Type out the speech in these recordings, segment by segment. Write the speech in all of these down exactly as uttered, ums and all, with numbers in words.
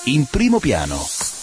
In primo piano.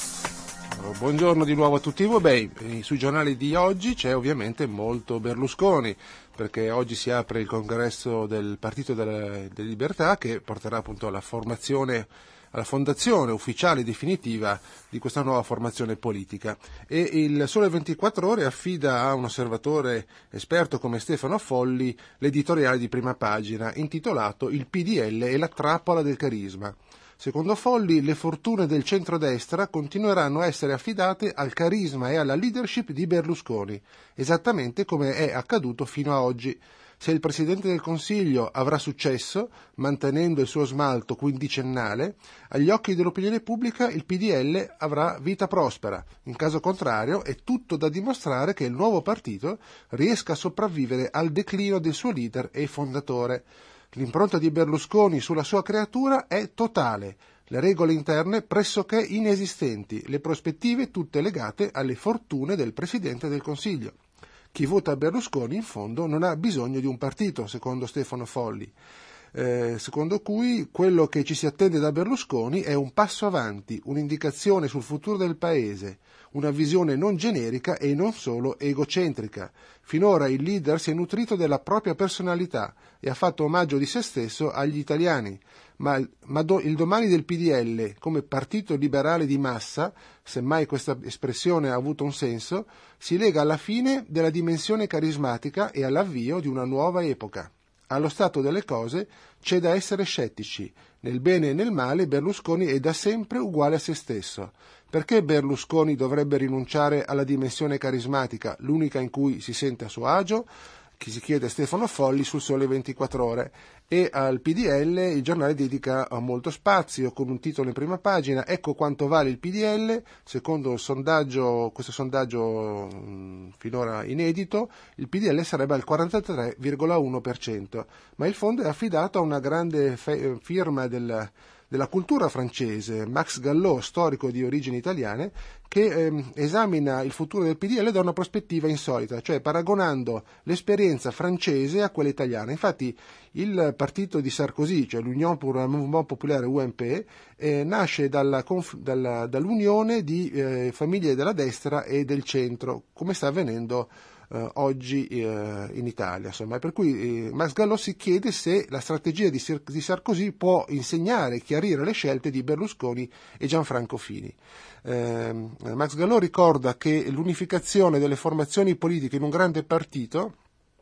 Buongiorno di nuovo a tutti voi. Beh, sui giornali di oggi c'è ovviamente molto Berlusconi, perché oggi si apre il congresso del Partito delle, delle Libertà, che porterà appunto alla formazione, alla fondazione ufficiale e definitiva di questa nuova formazione politica. E il Sole ventiquattro Ore affida a un osservatore esperto come Stefano Folli l'editoriale di prima pagina intitolato Il P D L e la trappola del carisma. Secondo Folli, le fortune del centrodestra continueranno a essere affidate al carisma e alla leadership di Berlusconi, esattamente come è accaduto fino a oggi. Se il Presidente del Consiglio avrà successo, mantenendo il suo smalto quindicennale, agli occhi dell'opinione pubblica il P D L avrà vita prospera. In caso contrario, è tutto da dimostrare che il nuovo partito riesca a sopravvivere al declino del suo leader e fondatore. L'impronta di Berlusconi sulla sua creatura è totale, le regole interne pressoché inesistenti, le prospettive tutte legate alle fortune del Presidente del Consiglio. Chi vota Berlusconi, in fondo, non ha bisogno di un partito, secondo Stefano Folli, eh, secondo cui quello che ci si attende da Berlusconi è un passo avanti, un'indicazione sul futuro del Paese, una visione non generica e non solo egocentrica. Finora il leader si è nutrito della propria personalità e ha fatto omaggio di se stesso agli italiani, ma, ma do, il domani del P D L, come partito liberale di massa, semmai questa espressione ha avuto un senso, si lega alla fine della dimensione carismatica e all'avvio di una nuova epoca. Allo stato delle cose c'è da essere scettici. Nel bene e nel male Berlusconi è da sempre uguale a se stesso. Perché Berlusconi dovrebbe rinunciare alla dimensione carismatica, l'unica in cui si sente a suo agio? Chi si chiede Stefano Folli sul Sole ventiquattro Ore. E al P D L il giornale dedica molto spazio con un titolo in prima pagina: ecco quanto vale il P D L. Secondo il sondaggio, questo sondaggio mh, finora inedito, il P D L sarebbe al quarantatré virgola uno per cento, ma il fondo è affidato a una grande fe- firma del della cultura francese, Max Gallot, storico di origini italiane, che ehm, esamina il futuro del P D L da una prospettiva insolita, cioè paragonando l'esperienza francese a quella italiana. Infatti il partito di Sarkozy, cioè l'Union pour un Mouvement Populaire U M P, eh, nasce dalla, dalla, dall'unione di eh, famiglie della destra e del centro, come sta avvenendo Uh, oggi uh, in Italia, insomma, per cui uh, Max Gallot si chiede se la strategia di, Sir- di Sarkozy può insegnare e chiarire le scelte di Berlusconi e Gianfranco Fini. Uh, Max Gallot ricorda che l'unificazione delle formazioni politiche in un grande partito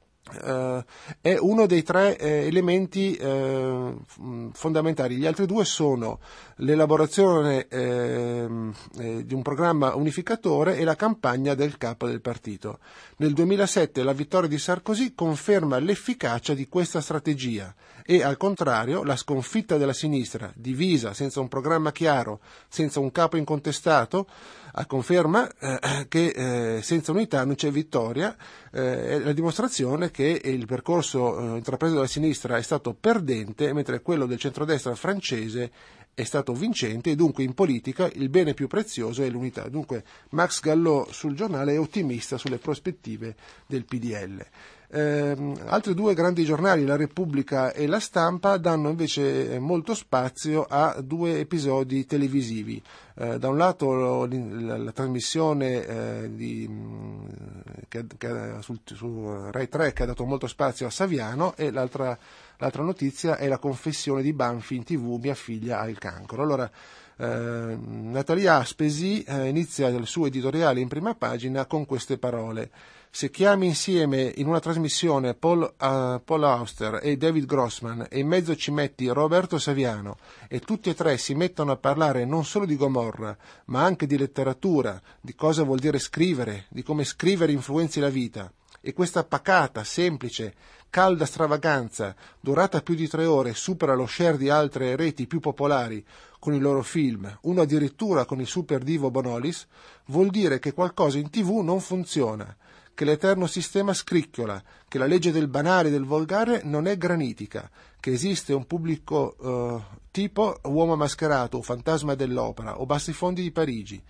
Uh, è uno dei tre eh, elementi uh, fondamentali. Gli altri due sono l'elaborazione eh, eh, di un programma unificatore e la campagna del capo del partito. Nel duemilasette la vittoria di Sarkozy conferma l'efficacia di questa strategia e, al contrario, la sconfitta della sinistra, divisa, senza un programma chiaro, senza un capo incontestato, a conferma eh, che eh, senza unità non c'è vittoria. Eh, è la dimostrazione che il percorso eh, intrapreso dalla sinistra è stato perdente, mentre quello del centrodestra francese è stato vincente, e dunque in politica il bene più prezioso è l'unità. Dunque Max Gallot sul giornale è ottimista sulle prospettive del P D L. Eh, altri due grandi giornali, La Repubblica e La Stampa, danno invece molto spazio a due episodi televisivi. Eh, da un lato la, la trasmissione eh, di, che, che, sul, su Rai tre, che ha dato molto spazio a Saviano, e l'altra, l'altra notizia è la confessione di Banfi in tv: mia figlia ha il cancro. Allora eh, Natalia Aspesi eh, inizia il suo editoriale in prima pagina con queste parole: se chiami insieme in una trasmissione Paul, uh, Paul Auster e David Grossman e in mezzo ci metti Roberto Saviano e tutti e tre si mettono a parlare non solo di Gomorra ma anche di letteratura, di cosa vuol dire scrivere, di come scrivere influenzi la vita, e questa pacata, semplice, calda stravaganza durata più di tre ore supera lo share di altre reti più popolari con i loro film, uno addirittura con il super divo Bonolis, vuol dire che qualcosa in tv non funziona, che l'eterno sistema scricchiola, che la legge del banale e del volgare non è granitica, che esiste un pubblico uh, tipo Uomo mascherato o Fantasma dell'opera o Bassifondi di Parigi,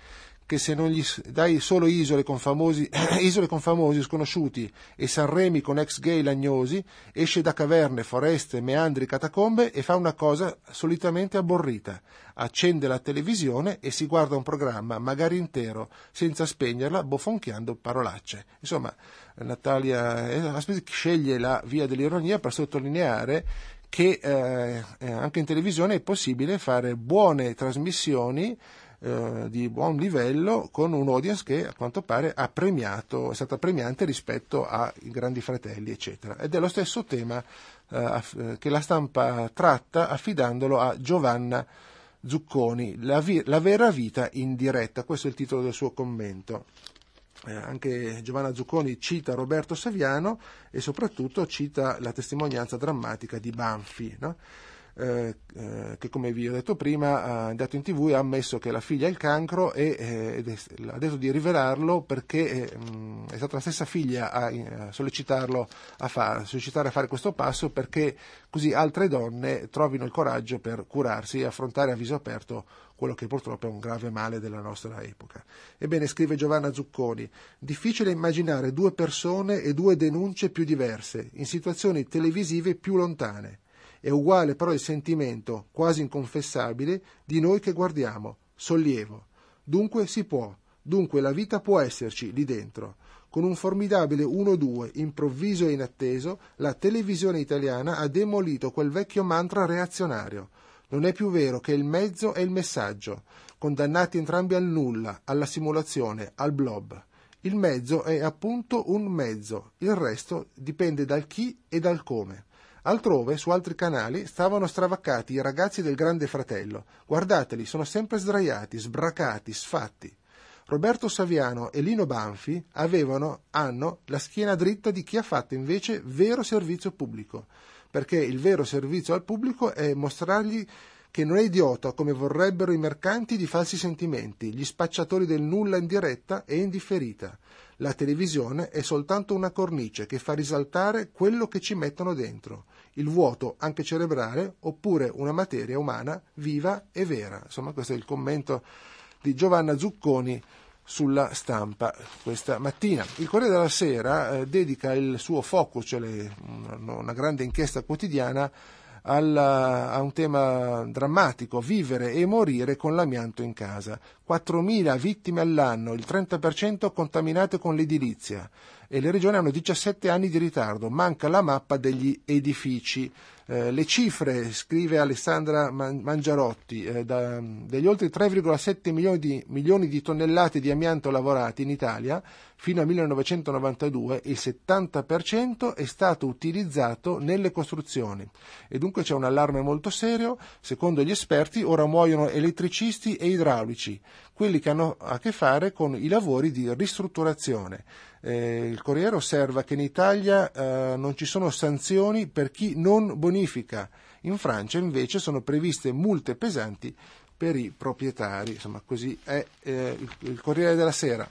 che se non gli dai solo isole con famosi, isole con famosi sconosciuti e Sanremi con ex gay lagnosi, esce da caverne, foreste, meandri, catacombe e fa una cosa solitamente abborrita. Accende la televisione e si guarda un programma, magari intero, senza spegnerla, bofonchiando parolacce. Insomma, Natalia Aspesi sceglie la via dell'ironia per sottolineare che eh, anche in televisione è possibile fare buone trasmissioni eh, di buon livello con un audience che a quanto pare ha premiato, è stata premiante rispetto ai Grandi Fratelli, eccetera. Ed è lo stesso tema eh, che la stampa tratta affidandolo a Giovanna Zucconi, la, vi- la vera vita in diretta. Questo è il titolo del suo commento. Eh, anche Giovanna Zucconi cita Roberto Saviano e soprattutto cita la testimonianza drammatica di Banfi, no? eh, eh, che come vi ho detto prima è andato in tv e ha ammesso che la figlia ha il cancro e eh, ed è, ha detto di rivelarlo perché eh, mh, è stata la stessa figlia a, a sollecitarlo a fare, a sollecitare a fare questo passo, perché così altre donne trovino il coraggio per curarsi e affrontare a viso aperto quello che purtroppo è un grave male della nostra epoca. Ebbene, scrive Giovanna Zucconi, difficile immaginare due persone e due denunce più diverse, in situazioni televisive più lontane. È uguale però il sentimento, quasi inconfessabile, di noi che guardiamo, sollievo. Dunque si può, dunque la vita può esserci lì dentro. Con un formidabile uno due, improvviso e inatteso, la televisione italiana ha demolito quel vecchio mantra reazionario. Non è più vero che il mezzo è il messaggio, condannati entrambi al nulla, alla simulazione, al blob. Il mezzo è appunto un mezzo, il resto dipende dal chi e dal come. Altrove, su altri canali, stavano stravaccati i ragazzi del Grande Fratello. Guardateli, sono sempre sdraiati, sbracati, sfatti. Roberto Saviano e Lino Banfi avevano, hanno, la schiena dritta di chi ha fatto invece vero servizio pubblico, perché il vero servizio al pubblico è mostrargli che non è idiota come vorrebbero i mercanti di falsi sentimenti, gli spacciatori del nulla in diretta e in differita. La televisione è soltanto una cornice che fa risaltare quello che ci mettono dentro, il vuoto anche cerebrale, oppure una materia umana viva e vera. Insomma, questo è il commento di Giovanna Zucconi sulla Stampa questa mattina. Il Corriere della Sera eh, dedica il suo focus, cioè le, una, una grande inchiesta quotidiana, alla, a un tema drammatico, vivere e morire con l'amianto in casa. quattromila vittime all'anno, il trenta per cento contaminate con l'edilizia, e le regioni hanno diciassette anni di ritardo, manca la mappa degli edifici. Eh, le cifre, scrive Alessandra Mangiarotti, eh, da, degli oltre tre virgola sette milioni di, milioni di tonnellate di amianto lavorati in Italia fino al millenovecentonovantadue, il settanta per cento è stato utilizzato nelle costruzioni. E dunque c'è un allarme molto serio. Secondo gli esperti ora muoiono elettricisti e idraulici, quelli che hanno a che fare con i lavori di ristrutturazione. Eh, il Corriere osserva che in Italia eh, non ci sono sanzioni per chi non bonifica. In Francia invece sono previste multe pesanti per i proprietari. Insomma, così è eh, il, il Corriere della Sera.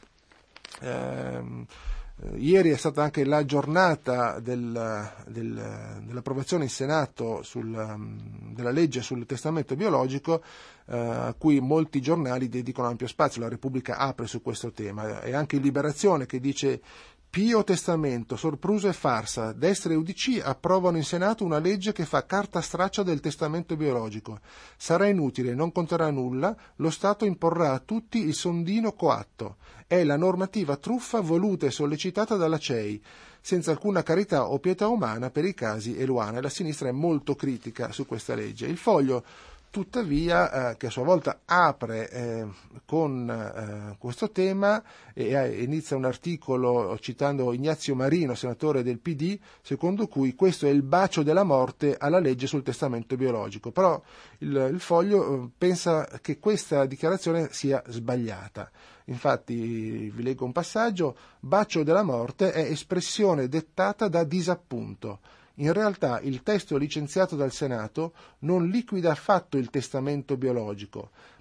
Eh, ieri è stata anche la giornata del, del, dell'approvazione in Senato sul, della legge sul testamento biologico, eh, a cui molti giornali dedicano ampio spazio. La Repubblica apre su questo tema, e anche in Liberazione, che dice: Pio testamento, sorpruso e farsa, destra e U D C approvano in Senato una legge che fa carta straccia del testamento biologico. Sarà inutile, non conterà nulla, lo Stato imporrà a tutti il sondino coatto. È la normativa truffa voluta e sollecitata dalla C E I, senza alcuna carità o pietà umana per i casi Eluana. E la sinistra è molto critica su questa legge. Il Foglio, tuttavia, eh, che a sua volta apre eh, con eh, questo tema e eh, inizia un articolo citando Ignazio Marino, senatore del P D, secondo cui questo è il bacio della morte alla legge sul testamento biologico. Però il, il Foglio eh, pensa che questa dichiarazione sia sbagliata. Infatti, vi leggo un passaggio: bacio della morte è espressione dettata da disappunto. In realtà il testo licenziato dal Senato non liquida affatto il testamento biologico,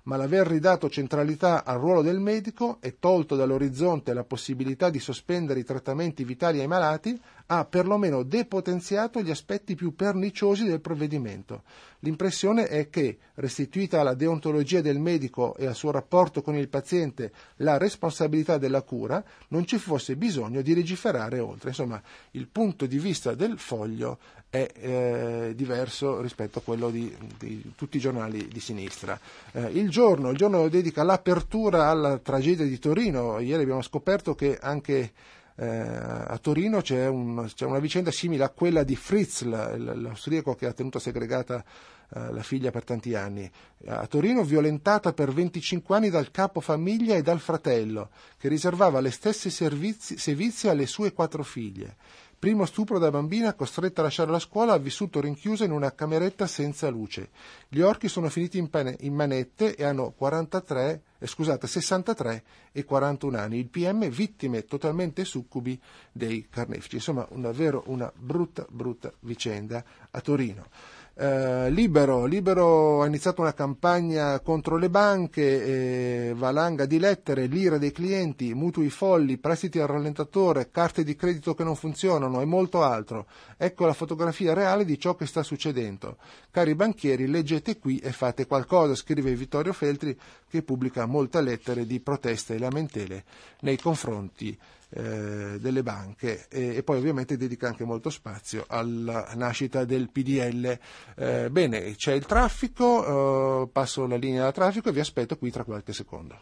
ma l'aver ridato centralità al ruolo del medico e tolto dall'orizzonte la possibilità di sospendere i trattamenti vitali ai malati ha perlomeno depotenziato gli aspetti più perniciosi del provvedimento. L'impressione è che, restituita alla deontologia del medico e al suo rapporto con il paziente la responsabilità della cura, non ci fosse bisogno di legiferare oltre. Insomma, il punto di vista del Foglio è eh, diverso rispetto a quello di, di tutti i giornali di sinistra. Eh, il giorno, il giorno dedica l'apertura alla tragedia di Torino. Ieri abbiamo scoperto che anche Eh, a Torino c'è, un, c'è una vicenda simile a quella di Fritzl, l'austriaco che ha tenuto segregata eh, la figlia per tanti anni. A Torino violentata per venticinque anni dal capofamiglia e dal fratello, che riservava le stesse servizi, sevizie alle sue quattro figlie. Primo stupro da bambina, costretta a lasciare la scuola, ha vissuto rinchiusa in una cameretta senza luce. Gli orchi sono finiti in, pane, in manette e hanno quarantatré, eh, scusate, sessantatré e quarantuno anni. Il P M vittime totalmente succubi dei carnefici. Insomma, davvero una brutta, brutta vicenda a Torino. Eh, Libero, Libero ha iniziato una campagna contro le banche, eh, valanga di lettere, l'ira dei clienti, mutui folli, prestiti al rallentatore, carte di credito che non funzionano e molto altro. Ecco la fotografia reale di ciò che sta succedendo. Cari banchieri, leggete qui e fate qualcosa, scrive Vittorio Feltri, che pubblica molte lettere di protesta e lamentele nei confronti Eh, delle banche e, e poi ovviamente dedica anche molto spazio alla nascita del P D L. Eh, bene, c'è il traffico, eh, passo la linea da traffico e vi aspetto qui tra qualche secondo.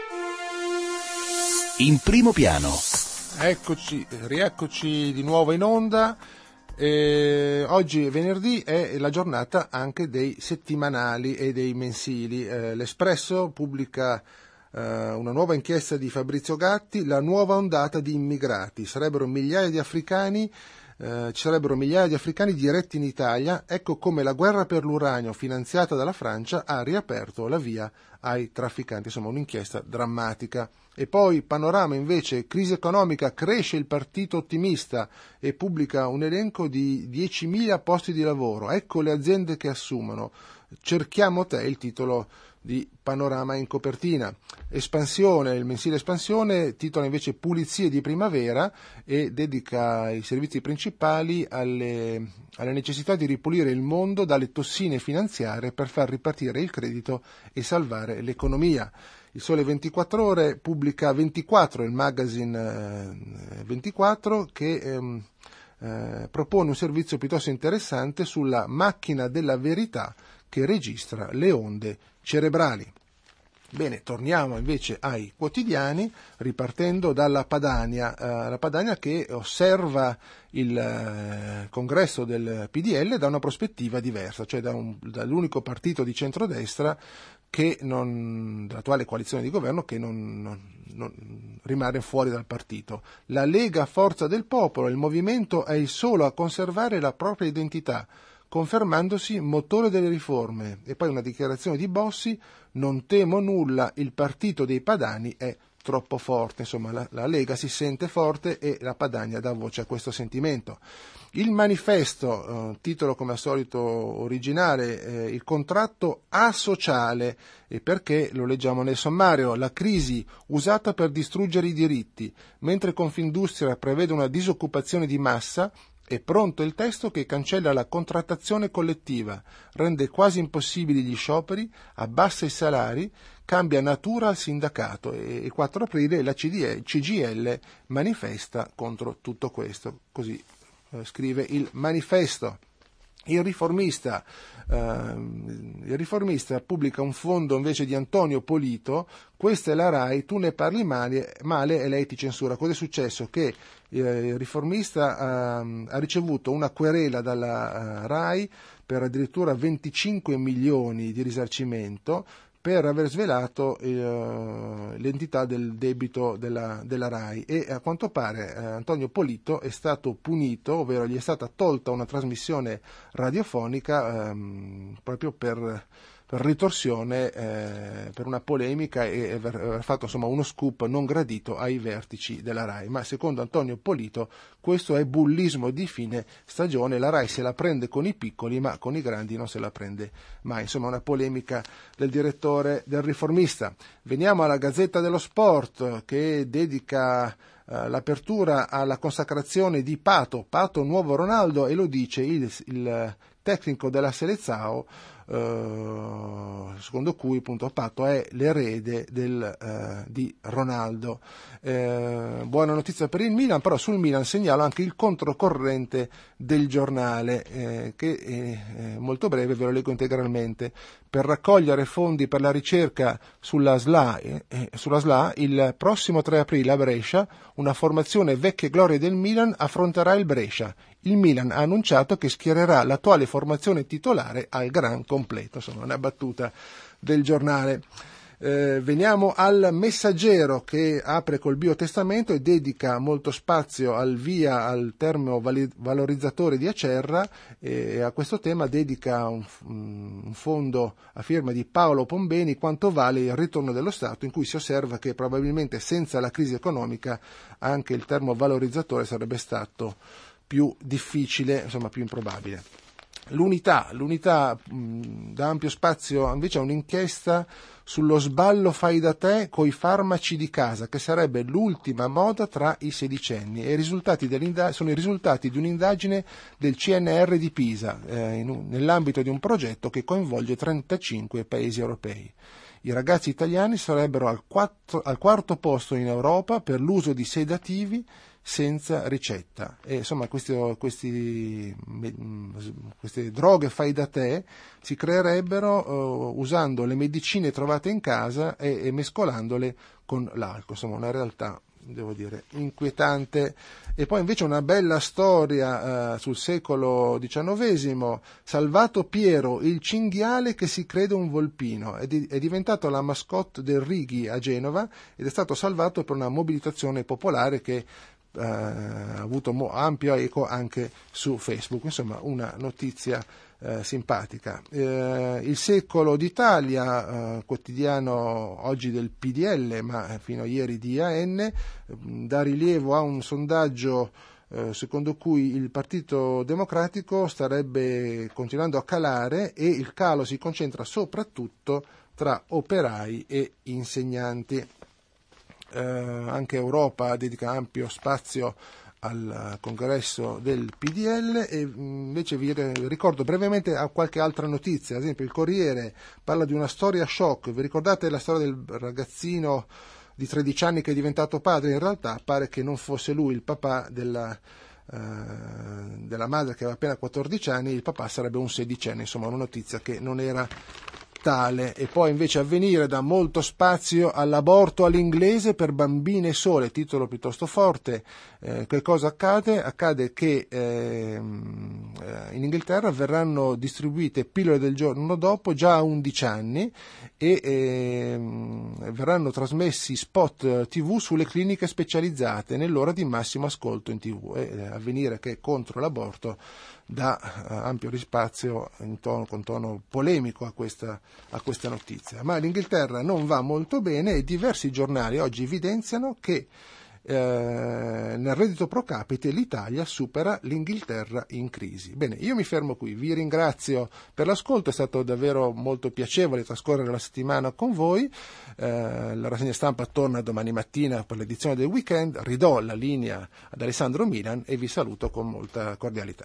In primo piano. Eccoci, rieccoci di nuovo in onda. Eh, oggi venerdì è la giornata anche dei settimanali e dei mensili. Eh, L'Espresso pubblica Uh, una nuova inchiesta di Fabrizio Gatti, la nuova ondata di immigrati, sarebbero migliaia di africani, uh, ci sarebbero migliaia di africani diretti in Italia, ecco come la guerra per l'uranio finanziata dalla Francia ha riaperto la via ai trafficanti, insomma un'inchiesta drammatica. E poi Panorama invece, crisi economica, cresce il partito ottimista e pubblica un elenco di diecimila posti di lavoro, ecco le aziende che assumono, cerchiamo te, il titolo di Panorama in copertina. Espansione, il mensile Espansione titola invece Pulizie di primavera e dedica i servizi principali alle, alle necessità di ripulire il mondo dalle tossine finanziarie per far ripartire il credito e salvare l'economia. Il Sole ventiquattro Ore pubblica ventiquattro, il magazine eh, ventiquattro, che ehm, eh, propone un servizio piuttosto interessante sulla macchina della verità che registra le onde cerebrali. Bene, torniamo invece ai quotidiani, ripartendo dalla Padania, eh, la Padania che osserva il eh, congresso del P D L da una prospettiva diversa, cioè da un, dall'unico partito di centrodestra che non, dell'attuale coalizione di governo che non, non, non rimane fuori dal partito. La Lega Forza del Popolo, il movimento è il solo a conservare la propria identità, confermandosi motore delle riforme. E poi una dichiarazione di Bossi: non temo nulla, il partito dei padani è troppo forte. Insomma, la, la Lega si sente forte e la Padania dà voce a questo sentimento. Il Manifesto, eh, titolo come al solito originale, eh, il contratto asociale, e perché lo leggiamo nel sommario: la crisi usata per distruggere i diritti, mentre Confindustria prevede una disoccupazione di massa. È pronto il testo che cancella la contrattazione collettiva, rende quasi impossibili gli scioperi, abbassa i salari, cambia natura al sindacato e il quattro aprile la C G I L manifesta contro tutto questo. Così eh, scrive il Manifesto. Il riformista, eh, il riformista pubblica un fondo invece di Antonio Polito: questa è la RAI, tu ne parli male, male e lei ti censura. Cosa è successo? Che eh, il riformista eh, ha ricevuto una querela dalla eh, RAI per addirittura venticinque milioni di risarcimento per aver svelato eh, l'entità del debito della, della RAI, e a quanto pare eh, Antonio Polito è stato punito, ovvero gli è stata tolta una trasmissione radiofonica ehm, proprio per, per ritorsione, eh, per una polemica e aver, aver fatto insomma uno scoop non gradito ai vertici della RAI. Ma secondo Antonio Polito questo è bullismo di fine stagione, la RAI se la prende con i piccoli ma con i grandi non se la prende mai. Insomma, una polemica del direttore del Riformista. Veniamo alla Gazzetta dello Sport, che dedica uh, l'apertura alla consacrazione di Pato, Pato nuovo Ronaldo, e lo dice il, il tecnico della Selezzao, Uh, secondo cui appunto Pato è l'erede del, uh, di Ronaldo. Uh, buona notizia per il Milan, però sul Milan segnalo anche il controcorrente del giornale, eh, che è, è molto breve, ve lo leggo integralmente. Per raccogliere fondi per la ricerca sulla S L A, eh, sulla S L A, il prossimo tre aprile a Brescia una formazione vecchie glorie del Milan affronterà il Brescia. Il Milan ha annunciato che schiererà l'attuale formazione titolare al gran completo. Insomma, una battuta del giornale. Eh, veniamo al Messaggero, che apre col biotestamento e dedica molto spazio al via al termovalorizzatore di Acerra, e a questo tema dedica un, un fondo a firma di Paolo Pombeni, Quanto vale il ritorno dello Stato, in cui si osserva che probabilmente senza la crisi economica anche il termovalorizzatore sarebbe stato più difficile, insomma più improbabile. L'unità, l'unità mh, dà ampio spazio invece a un'inchiesta sullo sballo fai da te coi farmaci di casa, che sarebbe l'ultima moda tra i sedicenni, e i risultati sono i risultati di un'indagine del C N R di Pisa, eh, in un, nell'ambito di un progetto che coinvolge trentacinque paesi europei. I ragazzi italiani sarebbero al, quattro, al quarto posto in Europa per l'uso di sedativi senza ricetta, e insomma questi, questi, queste droghe fai da te si creerebbero uh, usando le medicine trovate in casa e, e mescolandole con l'alcol. Insomma, una realtà, devo dire, inquietante. E poi invece una bella storia uh, sul secolo diciannovesimo, Salvato Piero, il cinghiale che si crede un volpino, è, di, è diventato la mascotte del Righi a Genova ed è stato salvato per una mobilitazione popolare che Uh, ha avuto mo- ampio eco anche su Facebook. Insomma, una notizia uh, simpatica. Uh, il Secolo d'Italia, uh, quotidiano oggi del P D L, ma fino a ieri di A N, uh, dà rilievo a un sondaggio uh, secondo cui il Partito Democratico starebbe continuando a calare, e il calo si concentra soprattutto tra operai e insegnanti. Eh, anche Europa dedica ampio spazio al congresso del P D L, e invece vi ricordo brevemente a qualche altra notizia. Ad esempio il Corriere parla di una storia shock. Vi ricordate la storia del ragazzino di tredici anni che è diventato padre? In realtà pare che non fosse lui il papà della, eh, della madre, che aveva appena quattordici anni, il papà sarebbe un sedicenne. Insomma, una notizia che non era tale. E poi invece Avvenire dà molto spazio all'aborto all'inglese per bambine sole, titolo piuttosto forte. Eh, che cosa accade? Accade che eh, in Inghilterra verranno distribuite pillole del giorno dopo già a undici anni, e eh, verranno trasmessi spot tivù sulle cliniche specializzate nell'ora di massimo ascolto in tivù. E eh, Avvenire, che è contro l'aborto, dà uh, ampio rispazio in tono, con tono polemico a questa, a questa notizia. Ma l'Inghilterra non va molto bene, e diversi giornali oggi evidenziano che eh, nel reddito pro capite l'Italia supera l'Inghilterra in crisi. Bene, io mi fermo qui, vi ringrazio per l'ascolto, è stato davvero molto piacevole trascorrere la settimana con voi. Eh, la rassegna stampa torna domani mattina per l'edizione del weekend, ridò la linea ad Alessandro Milan e vi saluto con molta cordialità.